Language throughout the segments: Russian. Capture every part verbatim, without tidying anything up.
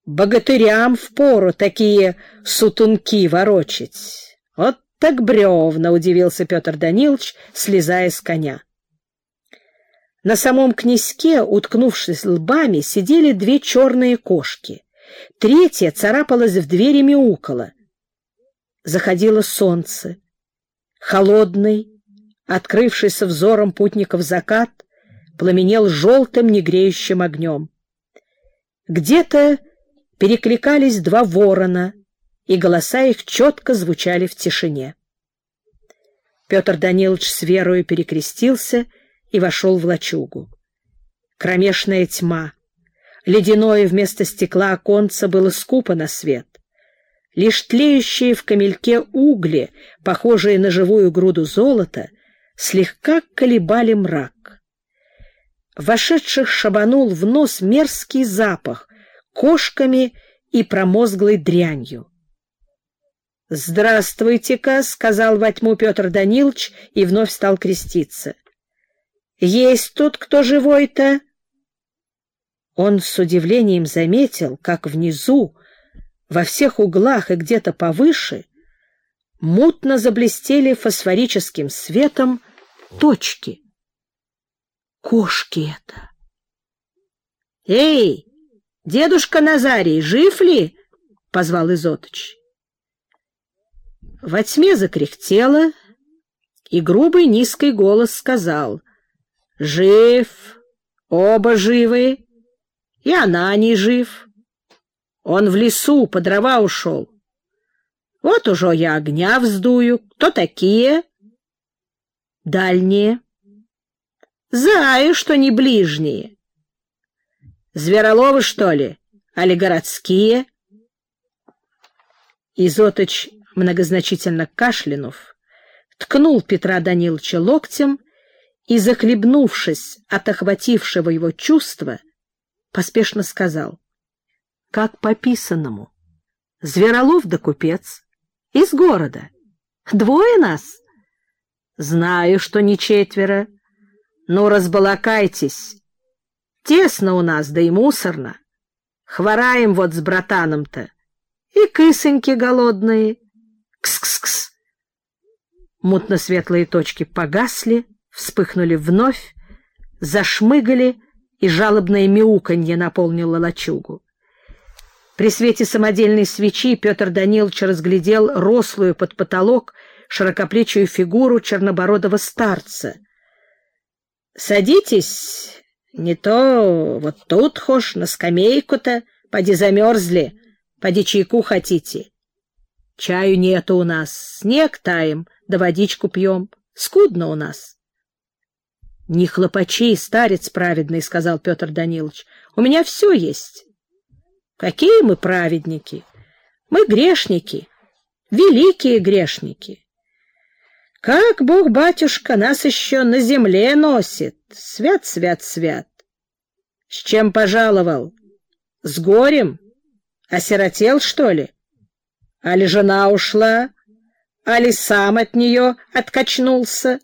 Богатырям впору такие сутунки ворочать. Вот так бревна, — удивился Петр Данилович, слезая с коня. На самом князьке, уткнувшись лбами, сидели две черные кошки. Третья царапалась в дверь и мяукала. Заходило солнце. Холодный, открывшийся взором путников закат, пламенел желтым негреющим огнем. Где-то перекликались два ворона, и голоса их четко звучали в тишине. Петр Данилович с верою перекрестился и вошел в лачугу. Кромешная тьма. Ледяное вместо стекла оконце было скупо на свет. Лишь тлеющие в камельке угли, похожие на живую груду золота, слегка колебали мрак. Вошедших шабанул в нос мерзкий запах кошками и промозглой дрянью. — Здравствуйте-ка, — сказал во тьму Петр Данилович и вновь стал креститься. — Есть тут кто живой-то? Он с удивлением заметил, как внизу, во всех углах и где-то повыше, мутно заблестели фосфорическим светом точки. Кошки это! — Эй, дедушка Назарий, жив ли? — позвал Изотыч. Во тьме закряхтело, и грубый низкий голос сказал: — Жив, оба живы, и она не жив. Он в лесу по дрова ушел. Вот уже я огня вздую. Кто такие? — Дальние. — Знаю, что не ближние. — Звероловы, что ли? Али городские? Изотыч, многозначительно кашлянув, ткнул Петра Даниловича локтем и, захлебнувшись от охватившего его чувства, поспешно сказал: — Как по писанному. Зверолов да купец. Из города. Двое нас? — Знаю, что не четверо. Ну, разбалакайтесь. Тесно у нас, да и мусорно. Хвораем вот с братаном-то. И кысоньки голодные. Кс-кс-кс. Мутно-светлые точки погасли, вспыхнули вновь, зашмыгали, и жалобное мяуканье наполнило лачугу. При свете самодельной свечи Петр Данилович разглядел рослую под потолок широкоплечую фигуру чернобородого старца. — Садитесь, не то вот тут хошь, на скамейку-то, поди замерзли, поди чайку хотите. Чаю нету у нас, снег таем, да водичку пьем, скудно у нас. — Не хлопачи, старец праведный, — сказал Петр Данилович, — у меня все есть. — Какие мы праведники? Мы грешники, великие грешники. Как Бог-батюшка нас еще на земле носит, свят, свят, свят. С чем пожаловал? С горем? Осиротел, что ли? Али жена ушла? Али сам от нее откачнулся?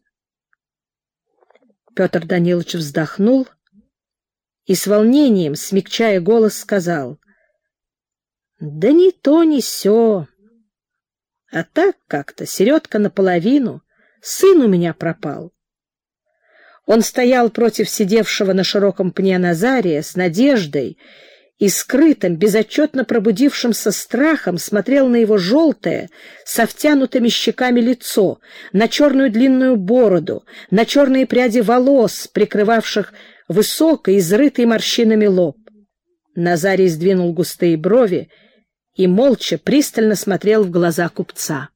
Петр Данилович вздохнул и с волнением, смягчая голос, сказал: — Да ни то, ни сё. А так как-то, середка наполовину, сын у меня пропал. Он стоял против сидевшего на широком пне Назария с надеждой и скрытым, безотчетно пробудившимся страхом смотрел на его желтое, со втянутыми щеками лицо, на черную длинную бороду, на черные пряди волос, прикрывавших высокий, изрытый морщинами лоб. Назарий сдвинул густые брови и молча, пристально смотрел в глаза купца.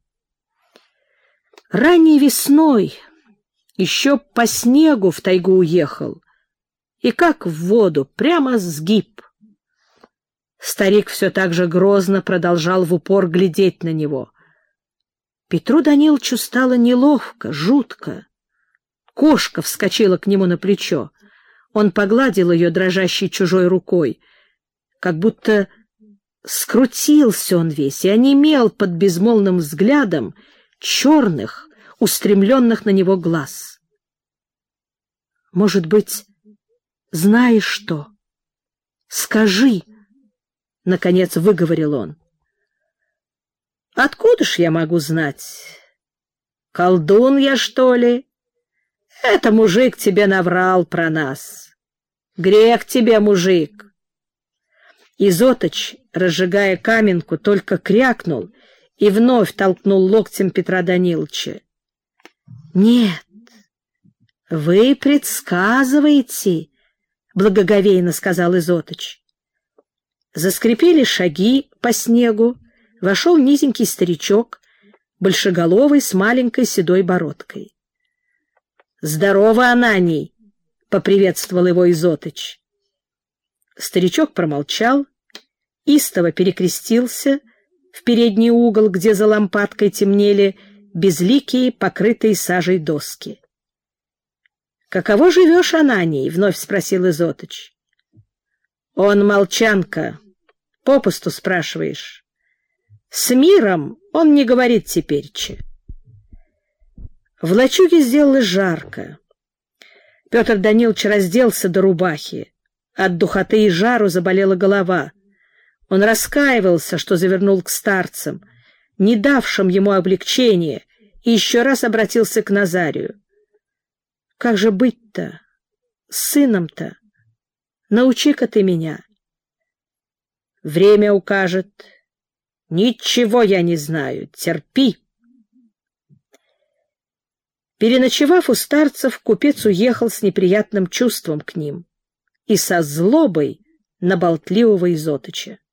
Ранней весной еще по снегу в тайгу уехал, и как в воду, прямо сгиб. Старик все так же грозно продолжал в упор глядеть на него. Петру Даниловичу стало неловко, жутко. Кошка вскочила к нему на плечо. Он погладил ее дрожащей чужой рукой, как будто скрутился он весь и онемел под безмолвным взглядом черных, устремленных на него глаз. — Может быть, знаешь что? Скажи, — наконец выговорил он. Откуда ж я могу знать? Колдун я, что ли? Это мужик тебе наврал про нас. Грех тебе, мужик. Изотыч, разжигая каменку, только крякнул и вновь толкнул локтем Петра Даниловича. — Нет, вы предсказываете, — благоговейно сказал Изотыч. Заскрипели шаги по снегу, вошел низенький старичок, большеголовый, с маленькой седой бородкой. — Здорово, Ананий! — поприветствовал его Изотыч. Старичок промолчал, истово перекрестился в передний угол, где за лампадкой темнели безликие, покрытые сажей доски. — Каково живешь, Ананий? — вновь спросил Изотыч. — Он молчанка. Попусту спрашиваешь. С миром он не говорит теперьче. В лачуге сделалось жарко. Петр Данилович разделся до рубахи. От духоты и жару заболела голова. Он раскаивался, что завернул к старцам, не давшим ему облегчения, и еще раз обратился к Назарию. — Как же быть-то? С сыном-то? Научи-ка ты меня. — Время укажет. Ничего я не знаю. Терпи. Переночевав у старцев, купец уехал с неприятным чувством к ним и со злобой на болтливого Изотыча.